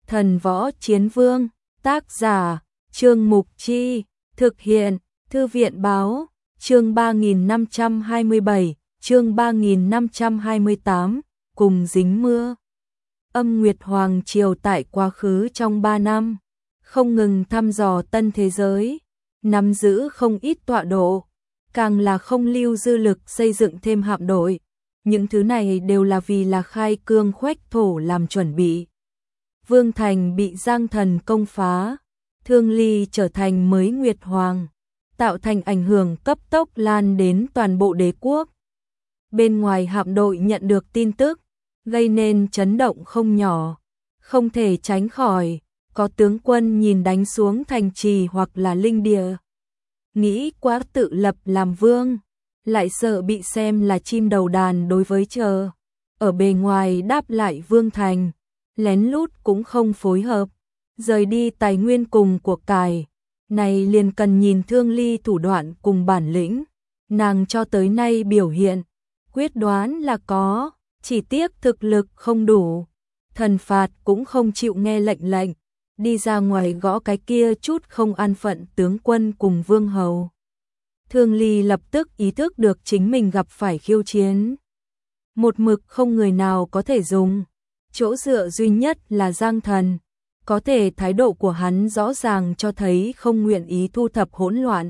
Thần Võ Chiến Vương, tác giả, Trương Mục Chi, thực hiện, Thư viện Báo, chương 3527, chương 3528, cùng dính mưa. Âm Nguyệt Hoàng Triều tại quá khứ trong 3 năm, không ngừng thăm dò tân thế giới, nắm giữ không ít tọa độ, càng là không lưu dư lực xây dựng thêm hạm đội. Những thứ này đều là vì là khai cương khoách thổ làm chuẩn bị. Vương Thành bị Giang Thần công phá, Thương Ly trở thành mới Nguyệt Hoàng, tạo thành ảnh hưởng cấp tốc lan đến toàn bộ đế quốc. Bên ngoài hạm đội nhận được tin tức, gây nên chấn động không nhỏ, không thể tránh khỏi, có tướng quân nhìn đánh xuống thành trì hoặc là linh địa. Nghĩ quá tự lập làm vương, lại sợ bị xem là chim đầu đàn đối với chờ. Ở bề ngoài đáp lại Vương Thành, lén lút cũng không phối hợp, rời đi tài nguyên cùng của cải. Này liền cần nhìn Thương Ly thủ đoạn cùng bản lĩnh, nàng cho tới nay biểu hiện, quyết đoán là có, chỉ tiếc thực lực không đủ. Thần phạt cũng không chịu nghe lệnh, đi ra ngoài gõ cái kia chút không an phận tướng quân cùng vương hầu. Thương Ly lập tức ý thức được chính mình gặp phải khiêu chiến. Một mực không người nào có thể dùng, chỗ dựa duy nhất là Giang Thần. Có thể thái độ của hắn rõ ràng cho thấy không nguyện ý thu thập hỗn loạn.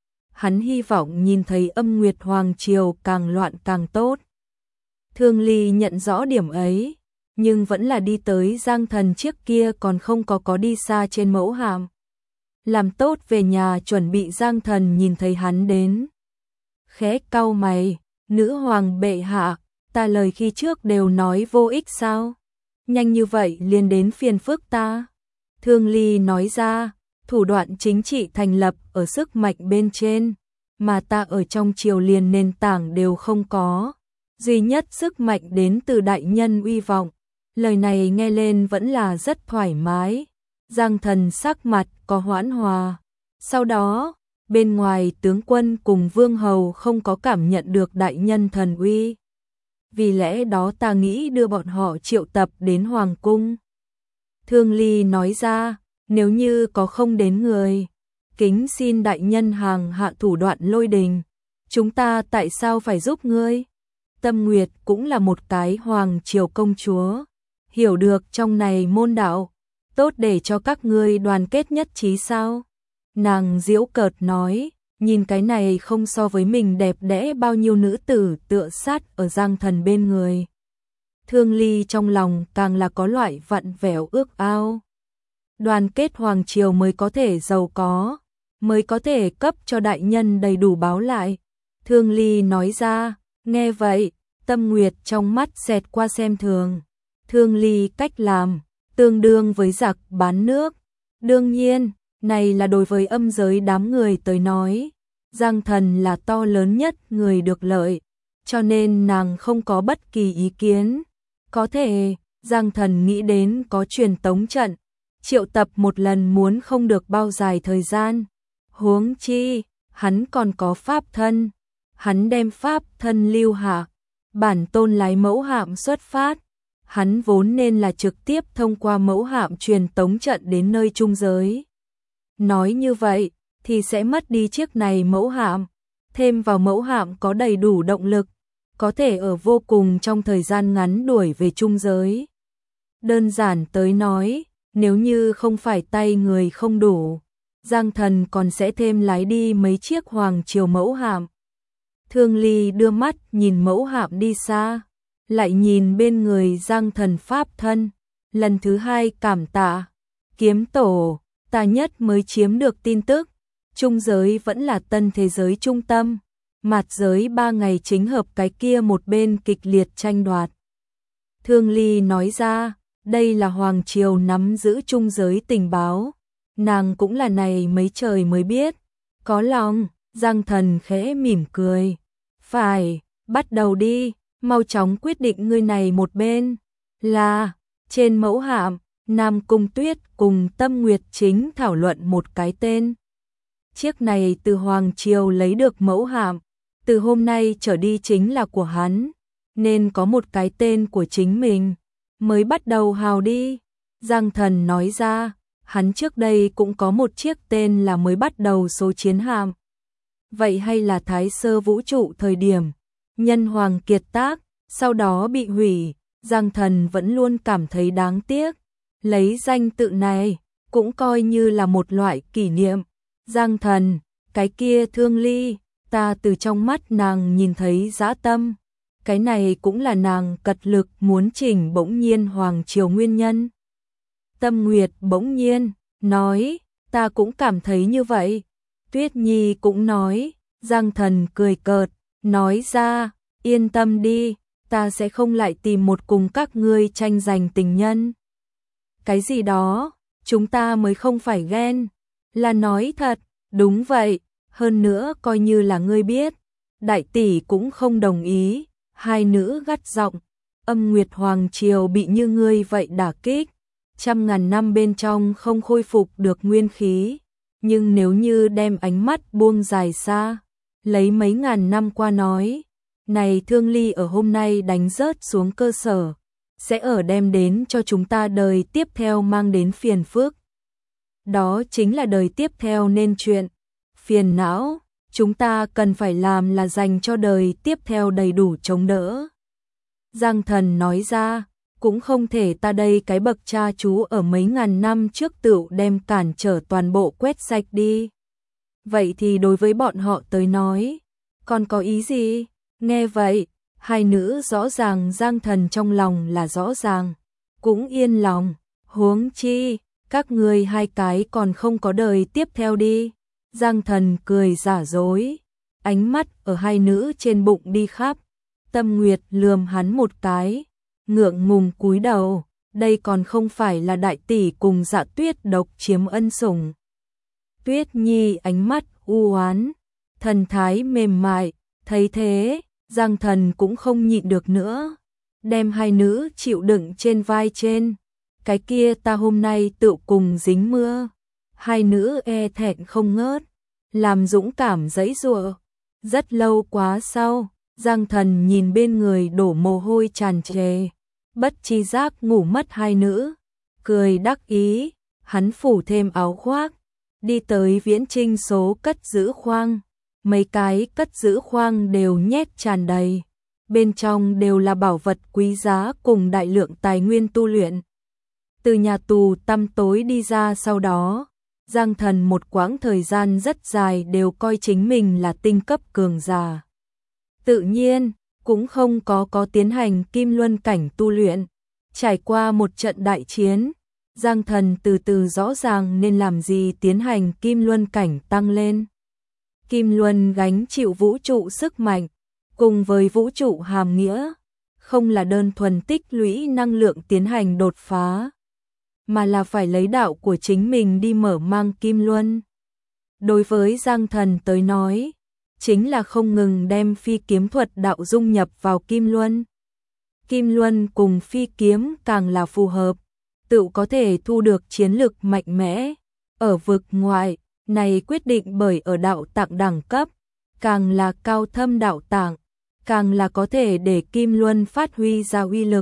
Hắn hy vọng nhìn thấy Âm Nguyệt Hoàng Triều càng loạn càng tốt. Thương Ly nhận rõ điểm ấy, nhưng vẫn là đi tới Giang Thần trước kia còn không có đi xa trên mẫu hạm. Làm tốt về nhà chuẩn bị. Giang Thần nhìn thấy hắn đến, khẽ cau mày, nữ hoàng bệ hạ, ta lời khi trước đều nói vô ích sao? Nhanh như vậy liền đến phiền phức ta. Thương Ly nói ra, thủ đoạn chính trị thành lập ở sức mạnh bên trên, mà ta ở trong triều liền nền tảng đều không có. Duy nhất sức mạnh đến từ đại nhân uy vọng. Lời này nghe lên vẫn là rất thoải mái. Giang Thần sắc mặt có hoãn hòa. Sau đó, bên ngoài tướng quân cùng vương hầu không có cảm nhận được đại nhân thần uy. Vì lẽ đó ta nghĩ đưa bọn họ triệu tập đến Hoàng cung. Thương Ly nói ra, nếu như có không đến người, kính xin đại nhân hàng hạ thủ đoạn lôi đình. Chúng ta tại sao phải giúp ngươi? Tâm Nguyệt cũng là một cái hoàng triều công chúa, hiểu được trong này môn đạo, tốt để cho các ngươi đoàn kết nhất trí sao? Nàng giễu cợt nói, nhìn cái này không so với mình đẹp đẽ bao nhiêu nữ tử tựa sát ở Giang Thần bên người. Thương Ly trong lòng càng là có loại vặn vẹo ước ao. Đoàn kết hoàng triều mới có thể giàu có, mới có thể cấp cho đại nhân đầy đủ báo lại. Thương Ly nói ra, nghe vậy, Tâm Nguyệt trong mắt xẹt qua xem thường. Thương Ly cách làm, tương đương với giặc bán nước. Đương nhiên, này là đối với âm giới đám người tới nói. Giang Thần là to lớn nhất người được lợi, cho nên nàng không có bất kỳ ý kiến. Có thể, Giang Thần nghĩ đến có truyền tống trận, triệu tập một lần muốn không được bao dài thời gian. Huống chi, hắn còn có pháp thân. Hắn đem pháp thân lưu hạ, bản tôn lái mẫu hạm xuất phát. Hắn vốn nên là trực tiếp thông qua mẫu hạm truyền tống trận đến nơi trung giới. Nói như vậy, thì sẽ mất đi chiếc này mẫu hạm. Thêm vào mẫu hạm có đầy đủ động lực, có thể ở vô cùng trong thời gian ngắn đuổi về trung giới. Đơn giản tới nói, nếu như không phải tay người không đủ, Giang Thần còn sẽ thêm lái đi mấy chiếc hoàng triều mẫu hạm. Thương Ly đưa mắt nhìn mẫu hạm đi xa, lại nhìn bên người Giang Thần pháp thân, lần thứ hai cảm tạ. Kiếm tổ, ta nhất mới chiếm được tin tức, trung giới vẫn là tân thế giới trung tâm, mạt giới 3 ngày chính hợp cái kia một bên kịch liệt tranh đoạt. Thương Ly nói ra, đây là hoàng triều nắm giữ trung giới tình báo, nàng cũng là này mấy trời mới biết. Có lòng, Giang Thần khẽ mỉm cười. Phải, bắt đầu đi, mau chóng quyết định ngươi này một bên. Là, trên mẫu hạm, Nam Cung Tuyết cùng Tâm Nguyệt chính thảo luận một cái tên. Chiếc này từ Hoàng Triều lấy được mẫu hạm, từ hôm nay trở đi chính là của hắn, nên có một cái tên của chính mình, mới bắt đầu hào đi. Giang Thần nói ra, hắn trước đây cũng có một chiếc tên là mới bắt đầu số chiến hạm. Vậy hay là Thái Sơ vũ trụ thời điểm Nhân Hoàng kiệt tác, sau đó bị hủy, Giang Thần vẫn luôn cảm thấy đáng tiếc. Lấy danh tự này, cũng coi như là một loại kỷ niệm. Giang Thần, cái kia Thương Ly, ta từ trong mắt nàng nhìn thấy dã tâm. Cái này cũng là nàng cật lực muốn chỉnh Bỗng Nhiên Hoàng triều nguyên nhân. Tâm Nguyệt bỗng nhiên nói, ta cũng cảm thấy như vậy. Tuyết Nhi cũng nói, Giang Thần cười cợt, nói ra, yên tâm đi, ta sẽ không lại tìm một cùng các ngươi tranh giành tình nhân. Cái gì đó, chúng ta mới không phải ghen, là nói thật, đúng vậy, hơn nữa coi như là ngươi biết, đại tỷ cũng không đồng ý, hai nữ gắt giọng, Âm Nguyệt Hoàng triều bị như ngươi vậy đả kích, trăm ngàn năm bên trong không khôi phục được nguyên khí, nhưng nếu như đem ánh mắt buông dài xa, lấy mấy ngàn năm qua nói, này Thương Ly ở hôm nay đánh rớt xuống cơ sở, sẽ ở đem đến cho chúng ta đời tiếp theo mang đến phiền phức. Đó chính là đời tiếp theo nên chuyện phiền não, chúng ta cần phải làm là dành cho đời tiếp theo đầy đủ chống đỡ. Giang Thần nói ra, cũng không thể ta đây cái bậc cha chú ở mấy ngàn năm trước tựu đem cản trở toàn bộ quét sạch đi. Vậy thì đối với bọn họ tới nói, còn có ý gì? Nghe vậy, hai nữ rõ ràng Giang Thần trong lòng là rõ ràng, cũng yên lòng, huống chi, các ngươi hai cái còn không có đời tiếp theo đi. Giang Thần cười giả dối, ánh mắt ở hai nữ trên bụng đi khắp. Tâm Nguyệt lườm hắn một cái, ngượng ngùng cúi đầu, đây còn không phải là đại tỷ cùng Dạ Tuyết độc chiếm ân sủng. Tuyết Nhi ánh mắt u oán, thần thái mềm mại, thấy thế, Giang Thần cũng không nhịn được nữa, đem hai nữ chịu đựng trên vai trên, cái kia ta hôm nay tự cùng dính mưa. Hai nữ e thẹn không ngớt, làm dũng cảm giãy giụa. Rất lâu quá sau, Giang Thần nhìn bên người đổ mồ hôi tràn trề, bất chi giác ngủ mất hai nữ, cười đắc ý, hắn phủ thêm áo khoác, đi tới Viễn Trinh số cất giữ khoang, mấy cái cất giữ khoang đều nhét tràn đầy, bên trong đều là bảo vật quý giá cùng đại lượng tài nguyên tu luyện. Từ nhà tù tăm tối đi ra sau đó, Giang Thần một quãng thời gian rất dài đều coi chính mình là tinh cấp cường giả. Tự nhiên, cũng không có tiến hành kim luân cảnh tu luyện. Trải qua một trận đại chiến, Giang Thần từ từ rõ ràng nên làm gì tiến hành kim luân cảnh tăng lên. Kim luân gánh chịu vũ trụ sức mạnh, cùng với vũ trụ hàm nghĩa, không là đơn thuần tích lũy năng lượng tiến hành đột phá, mà là phải lấy đạo của chính mình đi mở mang kim luân. Đối với Giang Thần tới nói, chính là không ngừng đem phi kiếm thuật đạo dung nhập vào kim luân. Kim luân cùng phi kiếm càng là phù hợp, tự có thể thu được chiến lực mạnh mẽ. Ở vực ngoại, này quyết định bởi ở đạo tạng đẳng cấp, càng là cao thâm đạo tạng, càng là có thể để kim luân phát huy ra uy lực.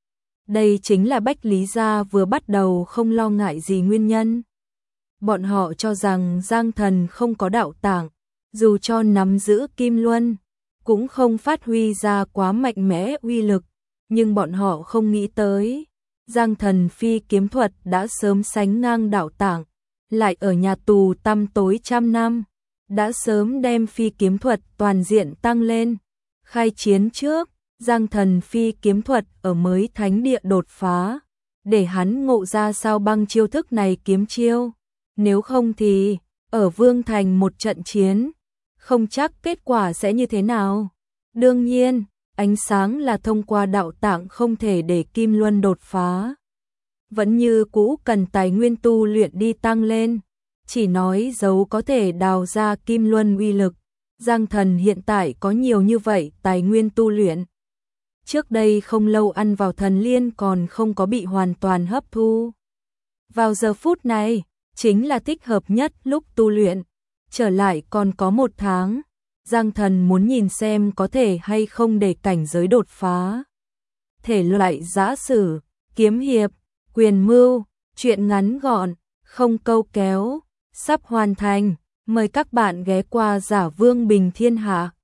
Đây chính là Bách Lý Gia vừa bắt đầu không lo ngại gì nguyên nhân. Bọn họ cho rằng Giang Thần không có đạo tạng, dù cho nắm giữ kim luân, cũng không phát huy ra quá mạnh mẽ uy lực, nhưng bọn họ không nghĩ tới, Giang Thần phi kiếm thuật đã sớm sánh ngang đạo tạng, lại ở nhà tù tăm tối trăm năm, đã sớm đem phi kiếm thuật toàn diện tăng lên. Khai chiến trước, Giang Thần phi kiếm thuật ở mới thánh địa đột phá, để hắn ngộ ra sao băng chiêu thức này kiếm chiêu. Nếu không thì, ở Vương Thành một trận chiến, không chắc kết quả sẽ như thế nào. Đương nhiên, ánh sáng là thông qua đạo tạng không thể để kim luân đột phá. Vẫn như cũ cần tài nguyên tu luyện đi tăng lên, chỉ nói dấu có thể đào ra kim luân uy lực. Giang Thần hiện tại có nhiều như vậy tài nguyên tu luyện. Trước đây không lâu ăn vào thần liên còn không có bị hoàn toàn hấp thu. Vào giờ phút này, chính là thích hợp nhất lúc tu luyện. Trở lại còn có 1 tháng, Giang Thần muốn nhìn xem có thể hay không để cảnh giới đột phá. Thể loại giã sử, kiếm hiệp, Quyền Mưu, chuyện ngắn gọn, không câu kéo, sắp hoàn thành. Mời các bạn ghé qua Giả Vương Bình Thiên Hạ.